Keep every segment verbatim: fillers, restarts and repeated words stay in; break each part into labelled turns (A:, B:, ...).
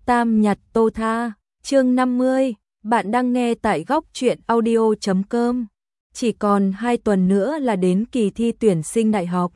A: Tam nhật tô tha, chương năm mươi, bạn đang nghe tại góc truyện audio chấm com. Chỉ còn hai tuần nữa là đến kỳ thi tuyển sinh đại học.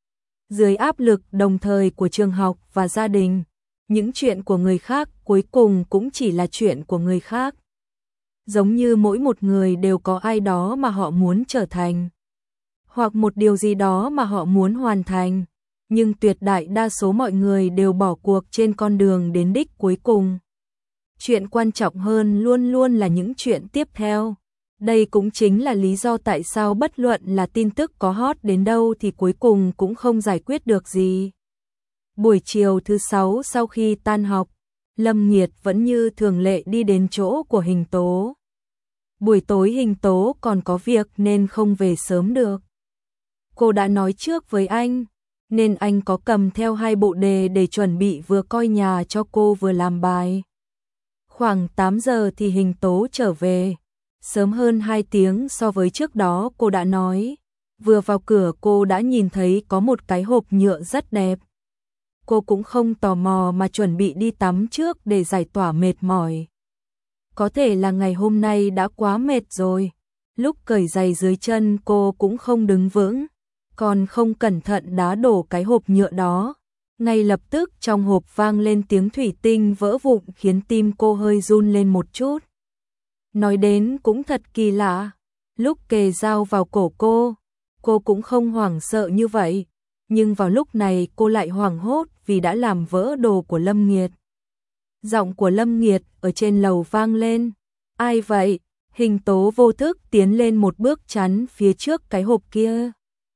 A: Dưới áp lực đồng thời của trường học và gia đình, những chuyện của người khác cuối cùng cũng chỉ là chuyện của người khác. Giống như mỗi một người đều có ai đó mà họ muốn trở thành, hoặc một điều gì đó mà họ muốn hoàn thành, nhưng tuyệt đại đa số mọi người đều bỏ cuộc trên con đường đến đích cuối cùng. Chuyện quan trọng hơn luôn luôn là những chuyện tiếp theo. Đây cũng chính là lý do tại sao bất luận là tin tức có hot đến đâu thì cuối cùng cũng không giải quyết được gì. Buổi chiều thứ sáu sau khi tan học, Lâm Nghiệt vẫn như thường lệ đi đến chỗ của Hình Tố. Buổi tối Hình Tố còn có việc nên không về sớm được. Cô đã nói trước với anh, nên anh có cầm theo hai bộ đề để chuẩn bị vừa coi nhà cho cô vừa làm bài. Khoảng tám giờ thì Hình Tố trở về, sớm hơn hai tiếng so với trước đó cô đã nói. Vừa vào cửa cô đã nhìn thấy có một cái hộp nhựa rất đẹp. Cô cũng không tò mò mà chuẩn bị đi tắm trước để giải tỏa mệt mỏi. Có thể là ngày hôm nay đã quá mệt rồi. Lúc cởi giày dưới chân cô cũng không đứng vững, còn không cẩn thận đá đổ cái hộp nhựa đó. Ngay lập tức trong hộp vang lên tiếng thủy tinh vỡ vụn khiến tim cô hơi run lên một chút. Nói đến cũng thật kỳ lạ, lúc kề dao vào cổ cô, cô cũng không hoảng sợ như vậy, nhưng vào lúc này cô lại hoảng hốt vì đã làm vỡ đồ của Lâm Nghiệt. Giọng của Lâm Nghiệt ở trên lầu vang lên, ai vậy? Hình Tố vô thức tiến lên một bước chắn phía trước cái hộp kia.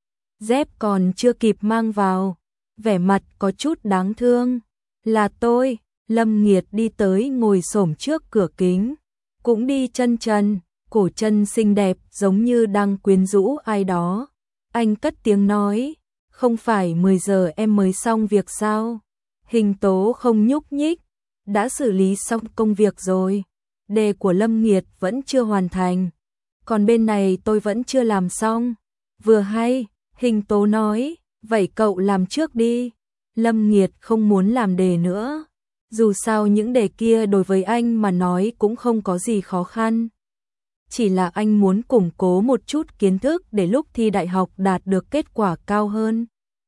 A: Dép còn chưa kịp mang vào, vẻ mặt có chút đáng thương. Là tôi. Lâm Nghiệt đi tới ngồi xổm trước cửa kính, cũng đi chân trần, cổ chân xinh đẹp giống như đang quyến rũ ai đó. Anh cất tiếng nói, không phải mười giờ em mới xong việc sao? Hình Tố không nhúc nhích, đã xử lý xong công việc rồi. Đề của Lâm Nghiệt vẫn chưa hoàn thành, còn bên này tôi vẫn chưa làm xong. Vừa hay, Hình Tố nói, vậy cậu làm trước đi. Lâm Nghiệt không muốn làm đề nữa. Dù sao những đề kia đối với anh mà nói cũng không có gì khó khăn. Chỉ là anh muốn củng cố một chút kiến thức để lúc thi đại học đạt được kết quả cao hơn.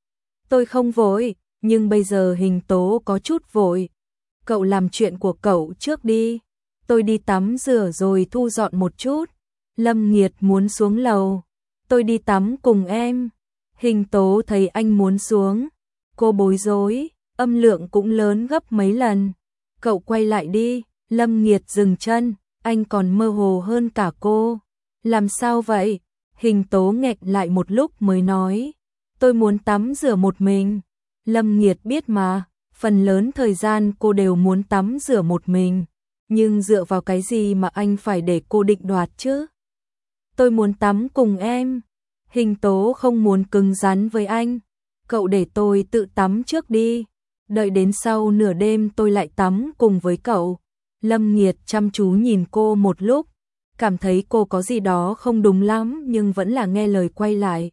A: Tôi không vội, nhưng bây giờ Hình Tố có chút vội. Cậu làm chuyện của cậu trước đi. Tôi đi tắm rửa rồi thu dọn một chút. Lâm Nghiệt muốn xuống lầu. Tôi đi tắm cùng em. Hình Tố thấy anh muốn xuống, cô bối rối, âm lượng cũng lớn gấp mấy lần. Cậu quay lại đi. Lâm Nghiệt dừng chân, anh còn mơ hồ hơn cả cô. Làm sao vậy? Hình Tố nghẹn lại một lúc mới nói, tôi muốn tắm rửa một mình. Lâm Nghiệt biết mà, phần lớn thời gian cô đều muốn tắm rửa một mình, nhưng dựa vào cái gì mà anh phải để cô định đoạt chứ? Tôi muốn tắm cùng em. Hình Tố không muốn cứng rắn với anh. Cậu để tôi tự tắm trước đi. Đợi đến sau nửa đêm tôi lại tắm cùng với cậu. Lâm Nghiệt chăm chú nhìn cô một lúc, cảm thấy cô có gì đó không đúng lắm nhưng vẫn là nghe lời quay lại.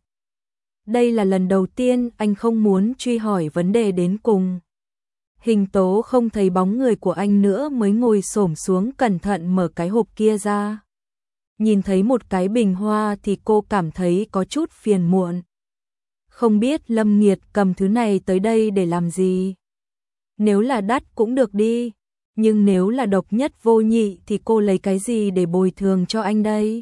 A: Đây là lần đầu tiên anh không muốn truy hỏi vấn đề đến cùng. Hình Tố không thấy bóng người của anh nữa mới ngồi xổm xuống cẩn thận mở cái hộp kia ra. Nhìn thấy một cái bình hoa thì cô cảm thấy có chút phiền muộn. Không biết Lâm Nghiệt cầm thứ này tới đây để làm gì. Nếu là đắt cũng được đi, nhưng nếu là độc nhất vô nhị thì cô lấy cái gì để bồi thường cho anh đây?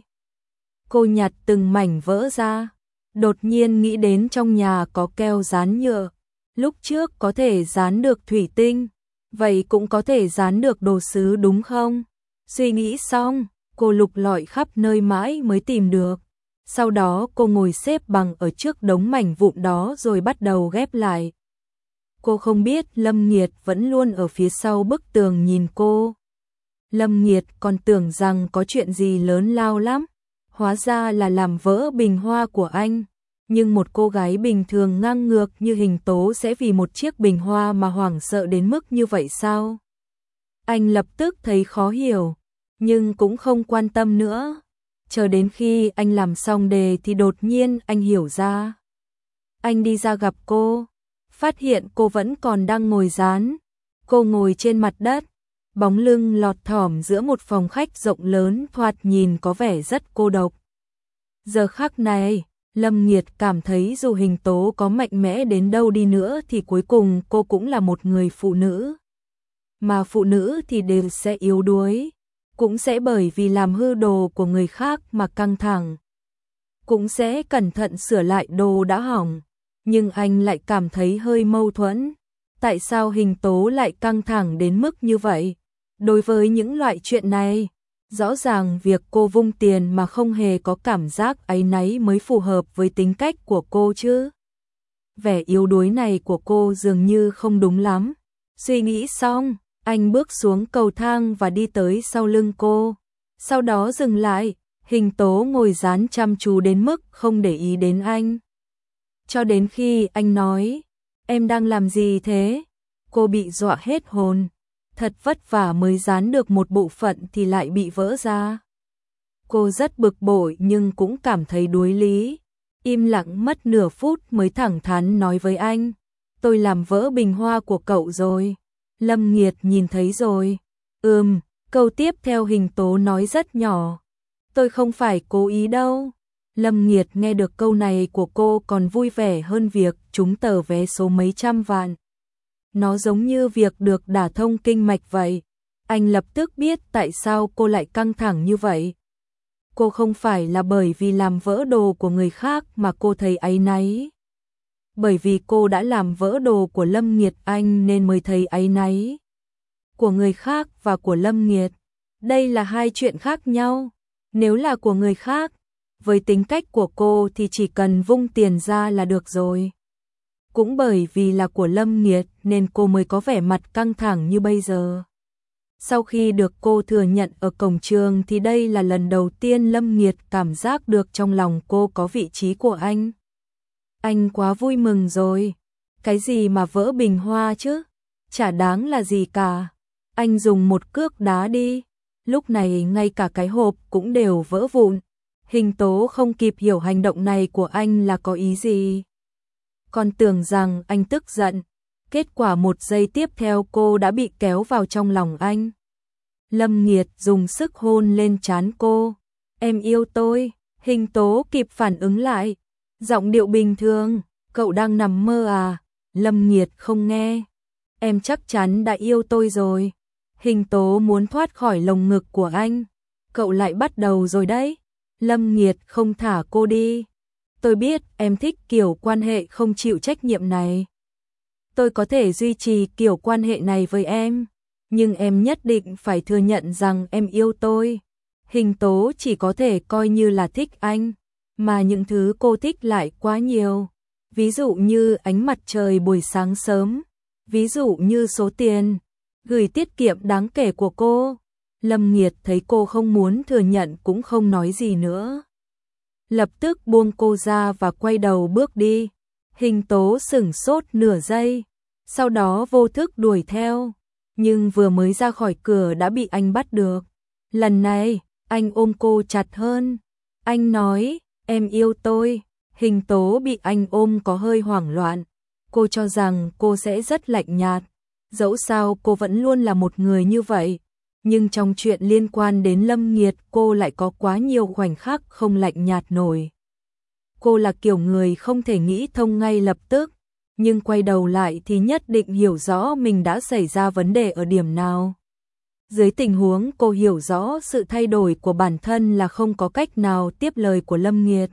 A: Cô nhặt từng mảnh vỡ ra, đột nhiên nghĩ đến trong nhà có keo dán nhựa. Lúc trước có thể dán được thủy tinh, vậy cũng có thể dán được đồ sứ đúng không? Suy nghĩ xong, cô lục lọi khắp nơi mãi mới tìm được. Sau đó cô ngồi xếp bằng ở trước đống mảnh vụn đó rồi bắt đầu ghép lại. Cô không biết Lâm Nghiệt vẫn luôn ở phía sau bức tường nhìn cô. Lâm Nghiệt còn tưởng rằng có chuyện gì lớn lao lắm, hóa ra là làm vỡ bình hoa của anh. Nhưng một cô gái bình thường ngang ngược như Hình Tố sẽ vì một chiếc bình hoa mà hoảng sợ đến mức như vậy sao? Anh lập tức thấy khó hiểu, nhưng cũng không quan tâm nữa. Chờ đến khi anh làm xong đề thì đột nhiên anh hiểu ra. Anh đi ra gặp cô, phát hiện cô vẫn còn đang ngồi dán. Cô ngồi trên mặt đất, bóng lưng lọt thỏm giữa một phòng khách rộng lớn thoạt nhìn có vẻ rất cô độc. Giờ khắc này, Lâm Nghiệt cảm thấy dù Hình Tố có mạnh mẽ đến đâu đi nữa thì cuối cùng cô cũng là một người phụ nữ. Mà phụ nữ thì đều sẽ yếu đuối, cũng sẽ bởi vì làm hư đồ của người khác mà căng thẳng. Cũng sẽ cẩn thận sửa lại đồ đã hỏng. Nhưng anh lại cảm thấy hơi mâu thuẫn. Tại sao Hình Tố lại căng thẳng đến mức như vậy? Đối với những loại chuyện này, rõ ràng việc cô vung tiền mà không hề có cảm giác áy náy mới phù hợp với tính cách của cô chứ. Vẻ yếu đuối này của cô dường như không đúng lắm. Suy nghĩ xong, anh bước xuống cầu thang và đi tới sau lưng cô. Sau đó dừng lại, Hình Tố ngồi dán chăm chú đến mức không để ý đến anh. Cho đến khi anh nói, em đang làm gì thế? Cô bị dọa hết hồn. Thật vất vả mới dán được một bộ phận thì lại bị vỡ ra. Cô rất bực bội nhưng cũng cảm thấy đuối lý. Im lặng mất nửa phút mới thẳng thắn nói với anh. Tôi làm vỡ bình hoa của cậu rồi. Lâm Nghiệt nhìn thấy rồi. Ừm, câu tiếp theo Hình Tố nói rất nhỏ. Tôi không phải cố ý đâu. Lâm Nghiệt nghe được câu này của cô còn vui vẻ hơn việc trúng tờ vé số mấy trăm vạn. Nó giống như việc được đả thông kinh mạch vậy. Anh lập tức biết tại sao cô lại căng thẳng như vậy. Cô không phải là bởi vì làm vỡ đồ của người khác mà cô thấy áy náy. Bởi vì cô đã làm vỡ đồ của Lâm Nghiệt anh nên mới thấy áy náy. Của người khác và của Lâm Nghiệt, đây là hai chuyện khác nhau. Nếu là của người khác, với tính cách của cô thì chỉ cần vung tiền ra là được rồi. Cũng bởi vì là của Lâm Nghiệt nên cô mới có vẻ mặt căng thẳng như bây giờ. Sau khi được cô thừa nhận ở cổng trường thì đây là lần đầu tiên Lâm Nghiệt cảm giác được trong lòng cô có vị trí của anh. Anh quá vui mừng rồi. Cái gì mà vỡ bình hoa chứ? Chả đáng là gì cả. Anh dùng một cước đá đi. Lúc này ngay cả cái hộp cũng đều vỡ vụn. Hình Tố không kịp hiểu hành động này của anh là có ý gì. Còn tưởng rằng anh tức giận. Kết quả một giây tiếp theo cô đã bị kéo vào trong lòng anh. Lâm Nghiệt dùng sức hôn lên trán cô. Em yêu tôi. Hình Tố kịp phản ứng lại. Giọng điệu bình thường. Cậu đang nằm mơ à? Lâm Nghiệt không nghe. Em chắc chắn đã yêu tôi rồi. Hình Tố muốn thoát khỏi lồng ngực của anh. Cậu lại bắt đầu rồi đấy. Lâm Nghiệt không thả cô đi. Tôi biết em thích kiểu quan hệ không chịu trách nhiệm này. Tôi có thể duy trì kiểu quan hệ này với em. Nhưng em nhất định phải thừa nhận rằng em yêu tôi. Hình Tố chỉ có thể coi như là thích anh. Mà những thứ cô thích lại quá nhiều. Ví dụ như ánh mặt trời buổi sáng sớm. Ví dụ như số tiền gửi tiết kiệm đáng kể của cô. Lâm Nghiệt thấy cô không muốn thừa nhận cũng không nói gì nữa. Lập tức buông cô ra và quay đầu bước đi. Hình Tố sửng sốt nửa giây. Sau đó vô thức đuổi theo. Nhưng vừa mới ra khỏi cửa đã bị anh bắt được. Lần này, anh ôm cô chặt hơn. Anh nói, em yêu tôi. Hình Tố bị anh ôm có hơi hoảng loạn. Cô cho rằng cô sẽ rất lạnh nhạt. Dẫu sao cô vẫn luôn là một người như vậy. Nhưng trong chuyện liên quan đến Lâm Nghiệt cô lại có quá nhiều khoảnh khắc không lạnh nhạt nổi. Cô là kiểu người không thể nghĩ thông ngay lập tức. Nhưng quay đầu lại thì nhất định hiểu rõ mình đã xảy ra vấn đề ở điểm nào. Dưới tình huống cô hiểu rõ sự thay đổi của bản thân là không có cách nào tiếp lời của Lâm Nghiệt.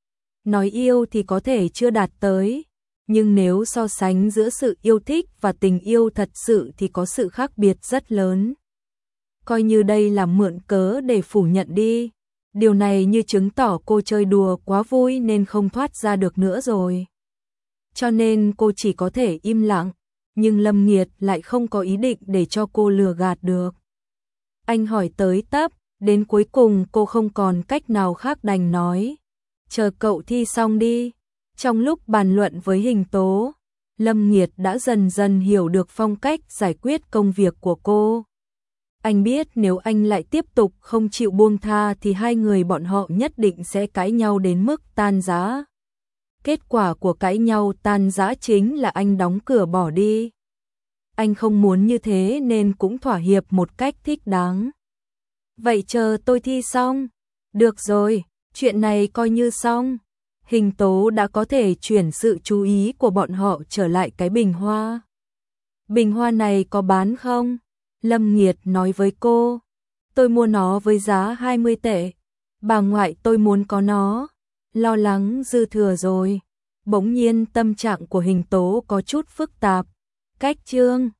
A: Nói yêu thì có thể chưa đạt tới. Nhưng nếu so sánh giữa sự yêu thích và tình yêu thật sự thì có sự khác biệt rất lớn. Coi như đây là mượn cớ để phủ nhận đi. Điều này như chứng tỏ cô chơi đùa quá vui nên không thoát ra được nữa rồi. Cho nên cô chỉ có thể im lặng. Nhưng Lâm Nghiệt lại không có ý định để cho cô lừa gạt được. Anh hỏi tới tấp, đến cuối cùng cô không còn cách nào khác đành nói. Chờ cậu thi xong đi. Trong lúc bàn luận với Hình Tố, Lâm Nghiệt đã dần dần hiểu được phong cách giải quyết công việc của cô. Anh biết nếu anh lại tiếp tục không chịu buông tha thì hai người bọn họ nhất định sẽ cãi nhau đến mức tan rã. Kết quả của cãi nhau tan rã chính là anh đóng cửa bỏ đi. anh không muốn như thế nên cũng thỏa hiệp một cách thích đáng. Vậy chờ tôi thi xong. Được rồi, chuyện này coi như xong. Hình tố đã có thể chuyển sự chú ý của bọn họ trở lại cái bình hoa. Bình hoa này có bán không? Lâm Nghiệt nói với cô. Tôi mua nó với giá hai mươi tệ. Bà ngoại tôi muốn có nó. Lo lắng dư thừa rồi. Bỗng nhiên tâm trạng của Hình tố có chút phức tạp. Cách chương